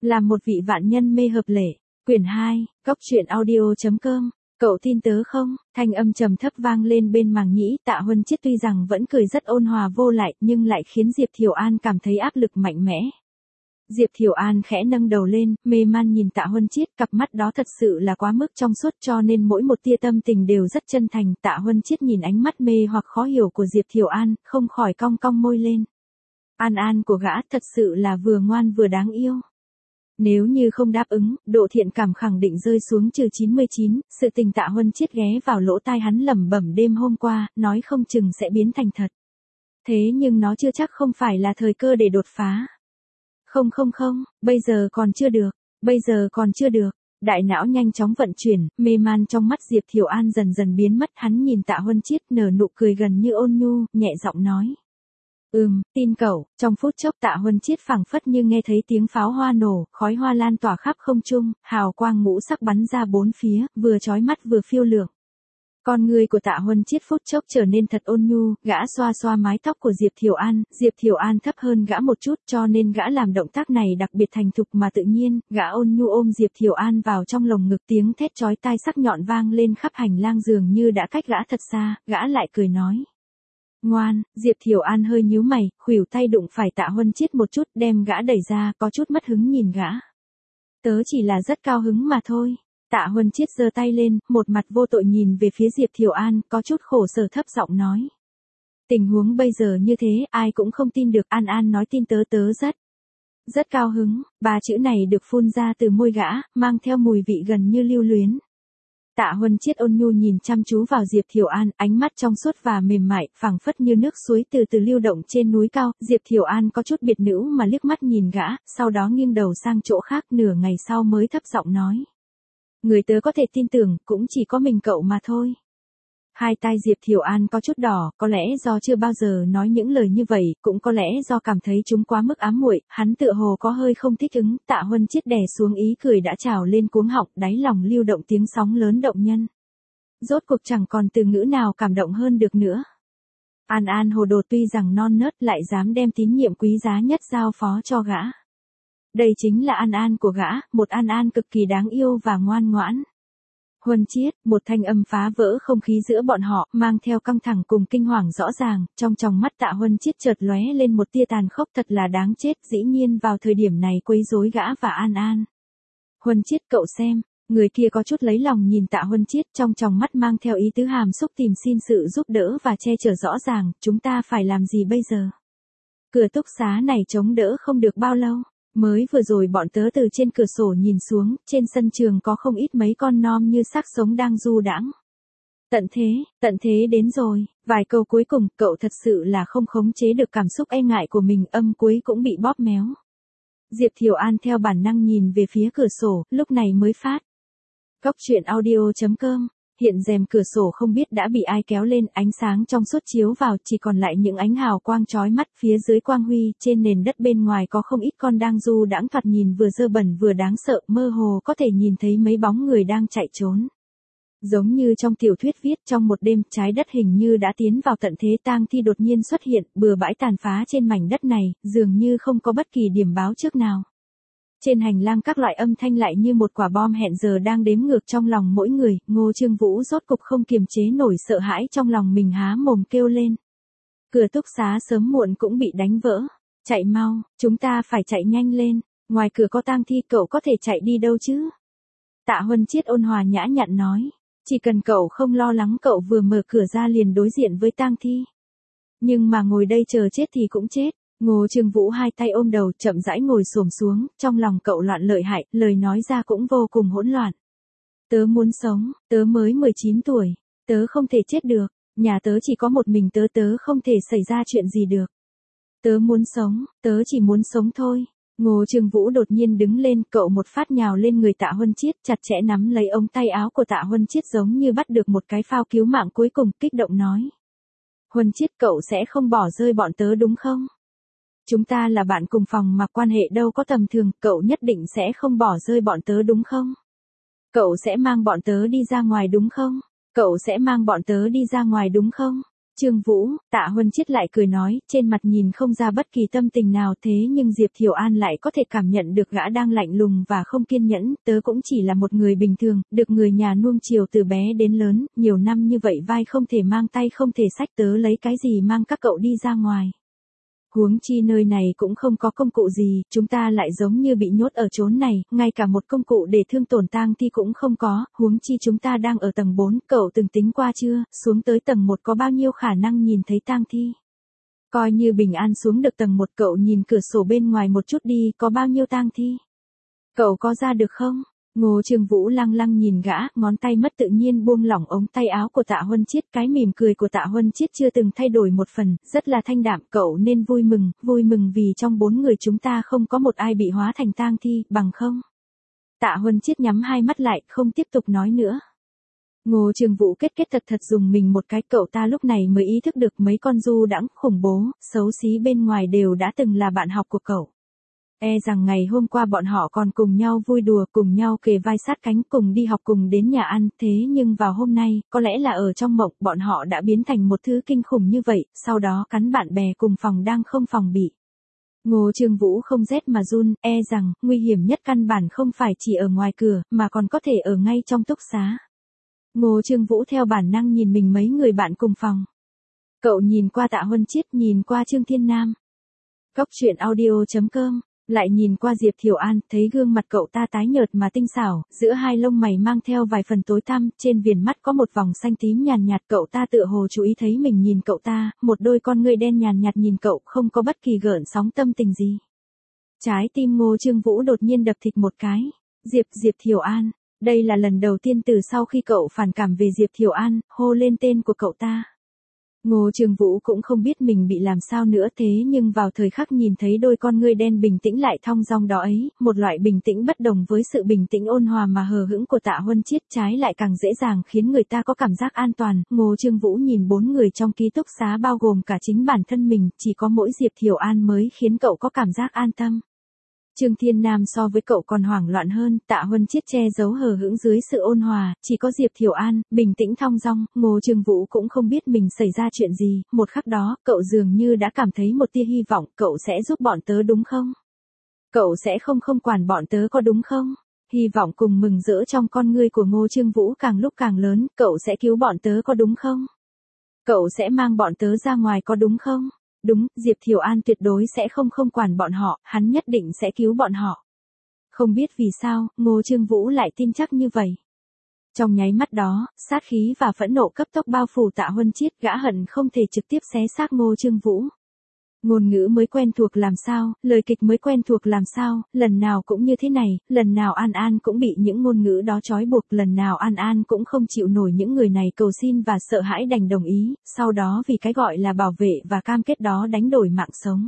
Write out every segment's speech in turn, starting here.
Làm một vị vạn nhân mê hợp lệ. Quyển 2, Góc truyện audio.com. Cậu tin tớ không? Thanh âm trầm thấp vang lên bên màng nhĩ. Tạ Huân Chiết tuy rằng vẫn cười rất ôn hòa vô lại, nhưng lại khiến Diệp Thiều An cảm thấy áp lực mạnh mẽ. Diệp Thiều An khẽ nâng đầu lên, mê man nhìn Tạ Huân Chiết, cặp mắt đó thật sự là quá mức trong suốt, cho nên mỗi một tia tâm tình đều rất chân thành. Tạ Huân Chiết nhìn ánh mắt mê hoặc khó hiểu của Diệp Thiều An, không khỏi cong cong môi lên. An của gã thật sự là vừa ngoan vừa đáng yêu. Nếu như không đáp ứng, độ thiện cảm khẳng định rơi xuống trừ 99, sự tình Tạ Huân Chiết ghé vào lỗ tai hắn lẩm bẩm đêm hôm qua, nói không chừng sẽ biến thành thật. Thế nhưng nó chưa chắc không phải là thời cơ để đột phá. Không, bây giờ còn chưa được. Đại não nhanh chóng vận chuyển, mê man trong mắt Diệp Thiều An dần dần biến mất, hắn nhìn Tạ Huân Chiết nở nụ cười gần như ôn nhu, nhẹ giọng nói. Tin cậu. Trong phút chốc Tạ Huân Chiết phảng phất như nghe thấy tiếng pháo hoa nổ, khói hoa lan tỏa khắp không trung, hào quang ngũ sắc bắn ra bốn phía, vừa chói mắt vừa phiêu lượng. Con người của Tạ Huân Chiết phút chốc trở nên thật ôn nhu, gã xoa xoa mái tóc của Diệp Thiều An thấp hơn gã một chút, cho nên gã làm động tác này đặc biệt thành thục mà tự nhiên, gã ôn nhu ôm Diệp Thiều An vào trong lồng ngực, tiếng thét chói tai sắc nhọn vang lên khắp hành lang dường như đã cách gã thật xa, gã lại cười nói. Ngoan. Diệp Thiều An hơi nhíu mày, khuỷu tay đụng phải Tạ Huân Chiết một chút, đem gã đẩy ra, có chút mất hứng nhìn gã. Tớ chỉ là rất cao hứng mà thôi. Tạ Huân Chiết giơ tay lên, một mặt vô tội nhìn về phía Diệp Thiều An, có chút khổ sở thấp giọng nói. Tình huống bây giờ như thế, ai cũng không tin được. An nói tin tớ rất cao hứng. Ba chữ này được phun ra từ môi gã, mang theo mùi vị gần như lưu luyến. Tạ Huân Chiết ôn nhu nhìn chăm chú vào Diệp Thiều An, ánh mắt trong suốt và mềm mại, phảng phất như nước suối từ từ lưu động trên núi cao. Diệp Thiều An có chút biệt nữ mà liếc mắt nhìn gã, sau đó nghiêng đầu sang chỗ khác, nửa ngày sau mới thấp giọng nói. Người tớ có thể tin tưởng, cũng chỉ có mình cậu mà thôi. Hai tai Diệp Thiều An có chút đỏ, có lẽ do chưa bao giờ nói những lời như vậy, cũng có lẽ do cảm thấy chúng quá mức ám muội, hắn tựa hồ có hơi không thích ứng. Tạ Huân Chiết đè xuống ý cười đã trào lên cuống họng, đáy lòng lưu động tiếng sóng lớn động nhân. Rốt cuộc chẳng còn từ ngữ nào cảm động hơn được nữa. An hồ đồ tuy rằng non nớt lại dám đem tín nhiệm quý giá nhất giao phó cho gã. Đây chính là An của gã, một An cực kỳ đáng yêu và ngoan ngoãn. Huân Chiết, một thanh âm phá vỡ không khí giữa bọn họ, mang theo căng thẳng cùng kinh hoàng rõ ràng, trong tròng mắt Tạ Huân Chiết chợt lóe lên một tia tàn khốc, thật là đáng chết, dĩ nhiên vào thời điểm này quấy rối gã và An. Huân Chiết cậu xem, người kia có chút lấy lòng nhìn Tạ Huân Chiết, trong tròng mắt mang theo ý tứ hàm xúc tìm xin sự giúp đỡ và che chở rõ ràng, chúng ta phải làm gì bây giờ? Cửa túc xá này chống đỡ không được bao lâu. Mới vừa rồi bọn tớ từ trên cửa sổ nhìn xuống, trên sân trường có không ít mấy con nom như xác sống đang du đãng. Tận thế đến rồi. Vài câu cuối cùng, cậu thật sự là không khống chế được cảm xúc e ngại của mình, âm cuối cũng bị bóp méo. Diệp Thiều An theo bản năng nhìn về phía cửa sổ, lúc này mới phát. Góc truyện audio.com. Hiện rèm cửa sổ không biết đã bị ai kéo lên, ánh sáng trong suốt chiếu vào, chỉ còn lại những ánh hào quang chói mắt, phía dưới quang huy, trên nền đất bên ngoài có không ít con đang du đãng, thoạt nhìn vừa dơ bẩn vừa đáng sợ, mơ hồ có thể nhìn thấy mấy bóng người đang chạy trốn. Giống như trong tiểu thuyết viết, trong một đêm, trái đất hình như đã tiến vào tận thế, tang thi đột nhiên xuất hiện, bừa bãi tàn phá trên mảnh đất này, dường như không có bất kỳ điểm báo trước nào. Trên hành lang các loại âm thanh lại như một quả bom hẹn giờ đang đếm ngược trong lòng mỗi người, Ngô Trương Vũ rốt cục không kiềm chế nổi sợ hãi trong lòng mình, há mồm kêu lên. Cửa túc xá sớm muộn cũng bị đánh vỡ. Chạy mau, chúng ta phải chạy nhanh lên, ngoài cửa có tang thi, cậu có thể chạy đi đâu chứ? Tạ Huân Chiết ôn hòa nhã nhặn nói. Chỉ cần cậu không lo lắng, cậu vừa mở cửa ra liền đối diện với tang thi. Nhưng mà ngồi đây chờ chết thì cũng chết. Ngô Trương Vũ hai tay ôm đầu, chậm rãi ngồi xổm xuống, trong lòng cậu loạn lợi hại, lời nói ra cũng vô cùng hỗn loạn. Tớ muốn sống, tớ mới 19 tuổi, tớ không thể chết được, nhà tớ chỉ có một mình tớ không thể xảy ra chuyện gì được. Tớ muốn sống, tớ chỉ muốn sống thôi. Ngô Trương Vũ đột nhiên đứng lên, cậu một phát nhào lên người Tạ Huân Chiết, chặt chẽ nắm lấy ống tay áo của Tạ Huân Chiết giống như bắt được một cái phao cứu mạng cuối cùng, kích động nói. Huân Chiết, cậu sẽ không bỏ rơi bọn tớ đúng không? Chúng ta là bạn cùng phòng mà quan hệ đâu có tầm thường, cậu nhất định sẽ không bỏ rơi bọn tớ đúng không? Cậu sẽ mang bọn tớ đi ra ngoài đúng không? Cậu sẽ mang bọn tớ đi ra ngoài đúng không? Trương Vũ, Tạ Huân Chiết lại cười nói, trên mặt nhìn không ra bất kỳ tâm tình nào thế nhưng Diệp Thiều An lại có thể cảm nhận được gã đang lạnh lùng và không kiên nhẫn, tớ cũng chỉ là một người bình thường, được người nhà nuông chiều từ bé đến lớn, nhiều năm như vậy vai không thể mang tay không thể xách tớ lấy cái gì mang các cậu đi ra ngoài. Huống chi nơi này cũng không có công cụ gì, chúng ta lại giống như bị nhốt ở chốn này, ngay cả một công cụ để thương tổn tang thi cũng không có, huống chi chúng ta đang ở tầng 4, cậu từng tính qua chưa, xuống tới tầng 1 có bao nhiêu khả năng nhìn thấy tang thi. Coi như bình an xuống được tầng 1 cậu nhìn cửa sổ bên ngoài một chút đi, có bao nhiêu tang thi. Cậu có ra được không? Ngô Trương Vũ lăng lăng nhìn gã, ngón tay mất tự nhiên buông lỏng ống tay áo của Tạ Huân Chiết, cái mỉm cười của Tạ Huân Chiết chưa từng thay đổi một phần, rất là thanh đạm, cậu nên vui mừng vì trong 4 người chúng ta không có một ai bị hóa thành tang thi, bằng không? Tạ Huân Chiết nhắm hai mắt lại, không tiếp tục nói nữa. Ngô Trương Vũ kết thật dùng mình một cái, cậu ta lúc này mới ý thức được mấy con du đãng khủng bố, xấu xí bên ngoài đều đã từng là bạn học của cậu. E rằng ngày hôm qua bọn họ còn cùng nhau vui đùa, cùng nhau kề vai sát cánh, cùng đi học, cùng đến nhà ăn, thế nhưng vào hôm nay, có lẽ là ở trong mộng, bọn họ đã biến thành một thứ kinh khủng như vậy, sau đó cắn bạn bè cùng phòng đang không phòng bị. Ngô Trương Vũ không rét mà run, e rằng, nguy hiểm nhất căn bản không phải chỉ ở ngoài cửa, mà còn có thể ở ngay trong túc xá. Ngô Trương Vũ theo bản năng nhìn mình mấy người bạn cùng phòng. Cậu nhìn qua Tạ Huân Chiết, nhìn qua Trương Thiên Nam. Cốc truyện audio.com, lại nhìn qua Diệp Thiều An, thấy gương mặt cậu ta tái nhợt mà tinh xảo, giữa hai lông mày mang theo vài phần tối tăm, trên viền mắt có một vòng xanh tím nhàn nhạt, cậu ta tựa hồ chú ý thấy mình nhìn cậu ta, một đôi con ngươi đen nhàn nhạt nhìn cậu, không có bất kỳ gợn sóng tâm tình gì. Trái tim Ngô Trương Vũ đột nhiên đập thịch một cái. Diệp Thiều An, đây là lần đầu tiên từ sau khi cậu phản cảm về Diệp Thiều An, hô lên tên của cậu ta. Ngô Trương Vũ cũng không biết mình bị làm sao nữa thế nhưng vào thời khắc nhìn thấy đôi con ngươi đen bình tĩnh lại thong dong đó ấy, một loại bình tĩnh bất đồng với sự bình tĩnh ôn hòa mà hờ hững của Tạ Huân Chiết, trái lại càng dễ dàng khiến người ta có cảm giác an toàn. Ngô Trương Vũ nhìn 4 người trong ký túc xá bao gồm cả chính bản thân mình, chỉ có mỗi Diệp Thiều An mới khiến cậu có cảm giác an tâm. Trương Thiên Nam so với cậu còn hoảng loạn hơn, Tạ Huân Chiết che giấu hờ hững dưới sự ôn hòa, chỉ có Diệp Thiều An, bình tĩnh thong dong, Ngô Trương Vũ cũng không biết mình xảy ra chuyện gì, một khắc đó, cậu dường như đã cảm thấy một tia hy vọng, cậu sẽ giúp bọn tớ đúng không? Cậu sẽ không quản bọn tớ có đúng không? Hy vọng cùng mừng rỡ trong con ngươi của Ngô Trương Vũ càng lúc càng lớn, cậu sẽ cứu bọn tớ có đúng không? Cậu sẽ mang bọn tớ ra ngoài có đúng không? Đúng, Diệp Thiều An tuyệt đối sẽ không quản bọn họ, hắn nhất định sẽ cứu bọn họ. Không biết vì sao, Ngô Trương Vũ lại tin chắc như vậy. Trong nháy mắt đó, sát khí và phẫn nộ cấp tốc bao phủ Tạ Huân Chiết, gã hận không thể trực tiếp xé xác Ngô Trương Vũ. Ngôn ngữ mới quen thuộc làm sao, lời kịch mới quen thuộc làm sao, lần nào cũng như thế này, lần nào An An cũng bị những ngôn ngữ đó trói buộc, lần nào An An cũng không chịu nổi những người này cầu xin và sợ hãi đành đồng ý, sau đó vì cái gọi là bảo vệ và cam kết đó đánh đổi mạng sống.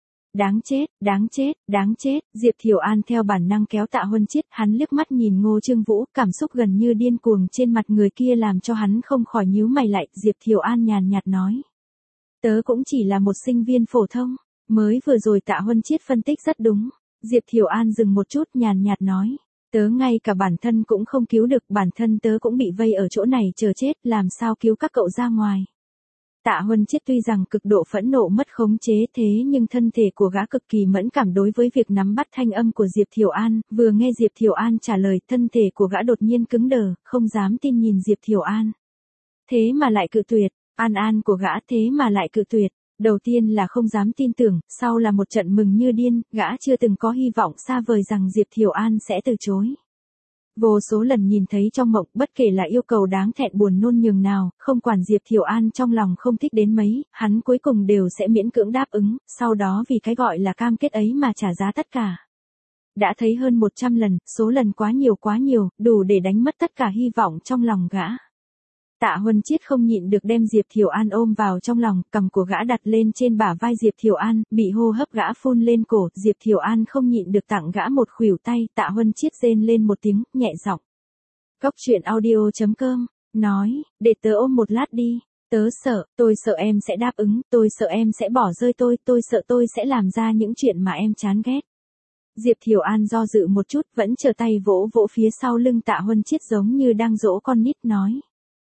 Đáng chết, Diệp Thiều An theo bản năng kéo Tạ Huân Chiết, hắn liếc mắt nhìn Ngô Trương Vũ, cảm xúc gần như điên cuồng trên mặt người kia làm cho hắn không khỏi nhíu mày lại, Diệp Thiều An nhàn nhạt nói. Tớ cũng chỉ là một sinh viên phổ thông, mới vừa rồi Tạ Huân Chiết phân tích rất đúng. Diệp Thiều An dừng một chút nhàn nhạt nói. Tớ ngay cả bản thân cũng không cứu được, bản thân tớ cũng bị vây ở chỗ này chờ chết, làm sao cứu các cậu ra ngoài. Tạ Huân Chiết tuy rằng cực độ phẫn nộ mất khống chế thế nhưng thân thể của gã cực kỳ mẫn cảm đối với việc nắm bắt thanh âm của Diệp Thiều An, vừa nghe Diệp Thiều An trả lời thân thể của gã đột nhiên cứng đờ, không dám tin nhìn Diệp Thiều An. Thế mà lại cự tuyệt. An của gã thế mà lại cự tuyệt, đầu tiên là không dám tin tưởng, sau là một trận mừng như điên, gã chưa từng có hy vọng xa vời rằng Diệp Thiều An sẽ từ chối. Vô số lần nhìn thấy trong mộng, bất kể là yêu cầu đáng thẹn buồn nôn nhường nào, không quản Diệp Thiều An trong lòng không thích đến mấy, hắn cuối cùng đều sẽ miễn cưỡng đáp ứng, sau đó vì cái gọi là cam kết ấy mà trả giá tất cả. Đã thấy hơn 100 lần, số lần quá nhiều, đủ để đánh mất tất cả hy vọng trong lòng gã. Tạ Huân Chiết không nhịn được đem Diệp Thiều An ôm vào trong lòng, cầm của gã đặt lên trên bả vai Diệp Thiều An, bị hô hấp gã phun lên cổ, Diệp Thiều An không nhịn được tặng gã một khuỷu tay, Tạ Huân Chiết rên lên một tiếng, nhẹ giọng. Cốc truyện audio.com, nói, để tớ ôm một lát đi, tôi sợ em sẽ đáp ứng, tôi sợ em sẽ bỏ rơi tôi sợ tôi sẽ làm ra những chuyện mà em chán ghét. Diệp Thiều An do dự một chút, vẫn trở tay vỗ phía sau lưng Tạ Huân Chiết giống như đang dỗ con nít nói.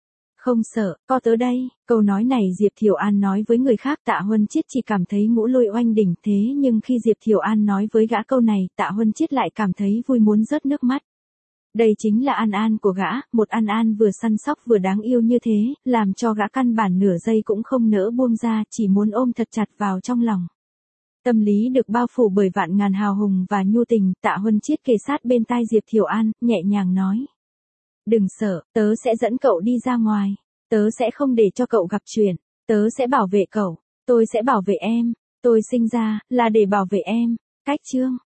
Không sợ, có tớ đây. Câu nói này Diệp Thiều An nói với người khác Tạ Huân Chiết chỉ cảm thấy ngũ lôi oanh đỉnh, thế nhưng khi Diệp Thiều An nói với gã câu này, Tạ Huân Chiết lại cảm thấy vui muốn rớt nước mắt. Đây chính là An An của gã, một An An vừa săn sóc vừa đáng yêu như thế, làm cho gã căn bản nửa giây cũng không nỡ buông ra, chỉ muốn ôm thật chặt vào trong lòng. Tâm lý được bao phủ bởi vạn ngàn hào hùng và nhu tình, Tạ Huân Chiết kề sát bên tai Diệp Thiều An, nhẹ nhàng nói. Đừng sợ, tớ sẽ dẫn cậu đi ra ngoài. Tớ sẽ không để cho cậu gặp chuyện. Tớ sẽ bảo vệ cậu. Tôi sẽ bảo vệ em. Tôi sinh ra là để bảo vệ em. Cách chương